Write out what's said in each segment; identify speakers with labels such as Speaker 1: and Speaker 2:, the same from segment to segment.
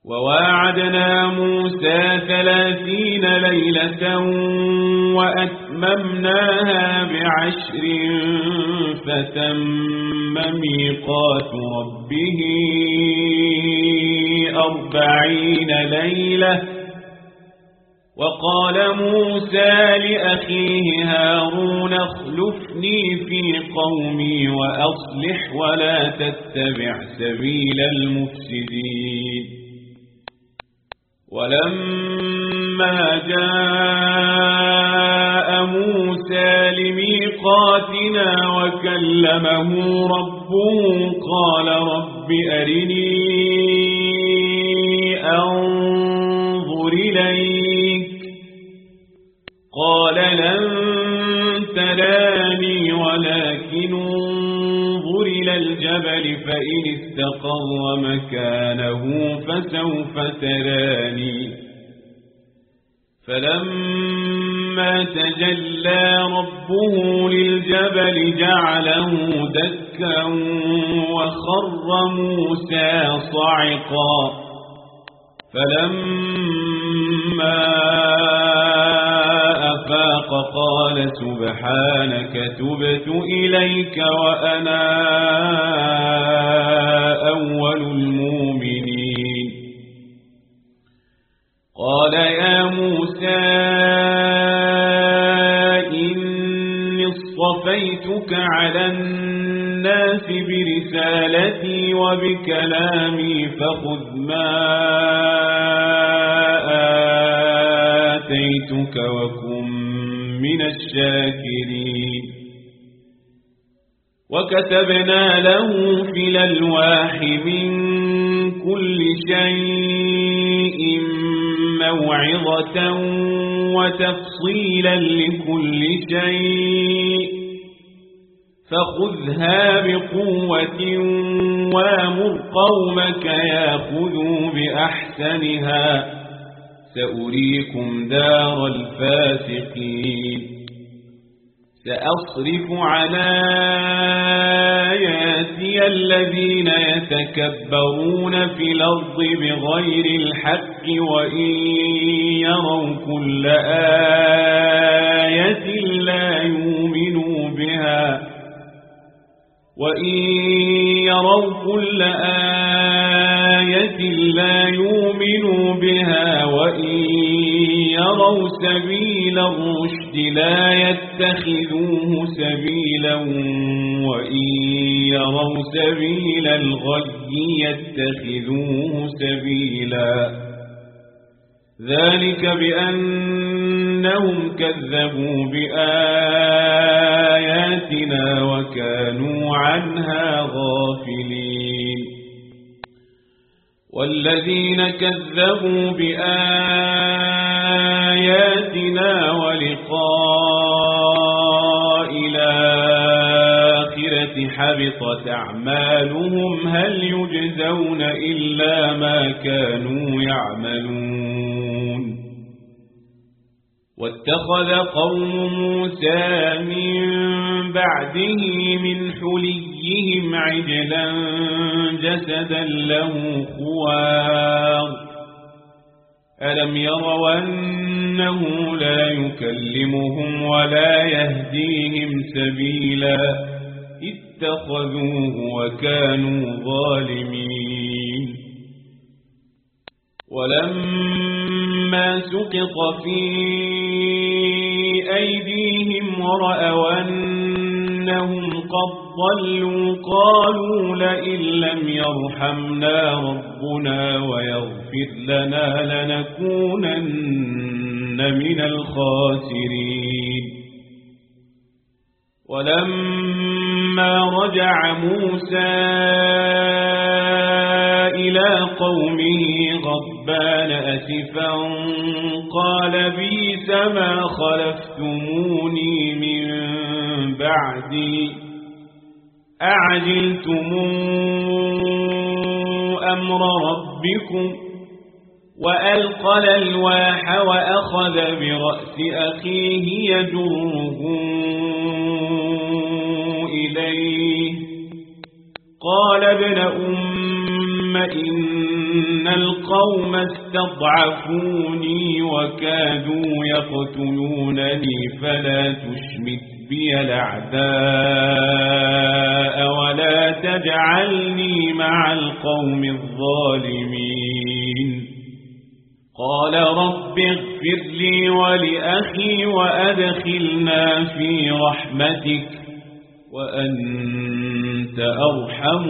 Speaker 1: وواعدنا موسى 30 ليلة وأتممناها ب10 فتم ميقات ربه 40 ليلة. وقال موسى لأخيه هارون اخلفني في قومي وأصلح ولا تتبع سبيل المفسدين. ولما جاء موسى لميقاتنا وكلمه ربه قال رب أرني أنظر إليك قال لن تراني ولكن انظر إلى الجبل فإن استقر مكانه فسوف تراني. فلما تجلى ربه للجبل جعله دكا وخر موسى صعقا. فلما أفاق قال سبحانك تبت إليك وأنا أول المؤمنين. قال يا موسى إني اصطفيتك على الناس برسالتي وبكلامي فخذ ما آتيتك وكن من الشاكرين. وكتبنا له في الألواح من كل شيء موعظة وتفصيلا لكل شيء فخذها بقوة وامر قومك ياخذوا بأحسنها سأريكم دار الفاسقين. سأصرف عن آياتي الذين يتكبرون في الأرض بغير الحق وإن يروا كل آية لا يؤمنوا بها وإن يروا سبيل الرشد لا يتخذوه سبيلا وإن يروا سبيل الغي يتخذوه سبيلا. ذلك بأنهم كذبوا بآياتنا وكانوا عنها غافلين. والذين كذبوا بآياتنا ولقاء الآخرة حبطت أعمالهم هل يجزون إلا ما كانوا يعملون. واتخذ قوم موسى من بعده من حليهم عجلا جسدا له خوار ألم يروا أنه لا يكلمهم ولا يهديهم سبيلا اتخذوه وكانوا ظالمين. ولما سقط في أيديهم ورأوا أنهم قد ضلوا قالوا لئن لم يرحمنا ربنا ويغفر لنا لنكونن من الخاسرين. ولما رجع موسى إلى قومه غضبان أسفا قال بئس ما خلفتموني من بعدي أعجلتم أمر ربكم وألقى الألواح وأخذ برأس أخيه يجره إليه قال ابن أم إن القوم استضعفوني وكادوا يقتلونني فلا تشمت بي الأعداء ولا تجعلني مع القوم الظالمين قال رب اغفر لي ولأخي وأدخلنا في رحمتك وأنت أرحم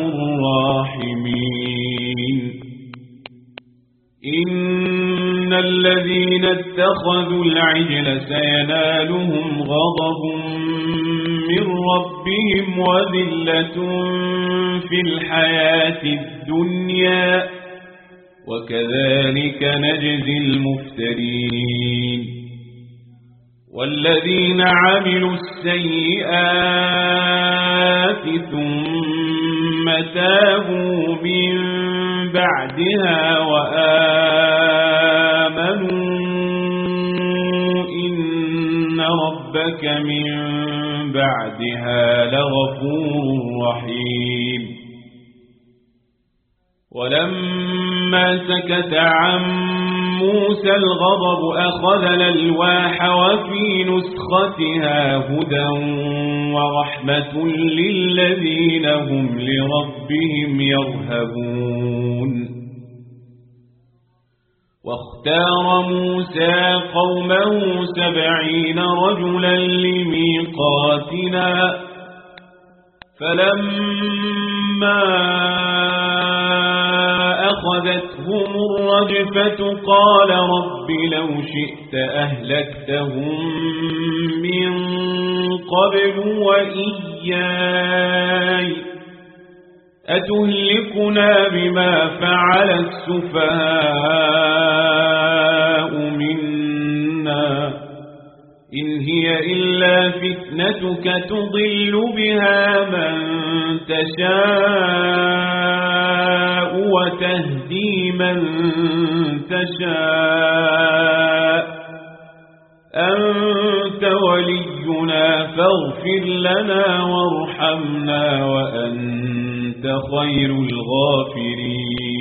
Speaker 1: الراحمين إن الذين اتخذوا العجل سينالهم غضب من ربهم وذلة في الحياة الدنيا وكذلك نجزي المفترين والذين عملوا السيئات ثم تابوا من بعدها وآمنوا إن ربك من بعدها لغفور رحيم ولما سكت عن موسى الغضب أخذ الألواح وفي نسختها هدى ورحمة للذين هم لربهم يرهبون واختار موسى قومه 70 رجلا لميقاتنا فلما أخذتهم الرجفة قال رب لو شئت أهلكتهم من قبل وإياي أتهلكنا بما فعل السفهاء منا إن هي إلا فتنتك تضل بها من تشاء وتهدي من تشاء أنت ولينا فاغفر لنا وارحمنا وأنت خير الغافرين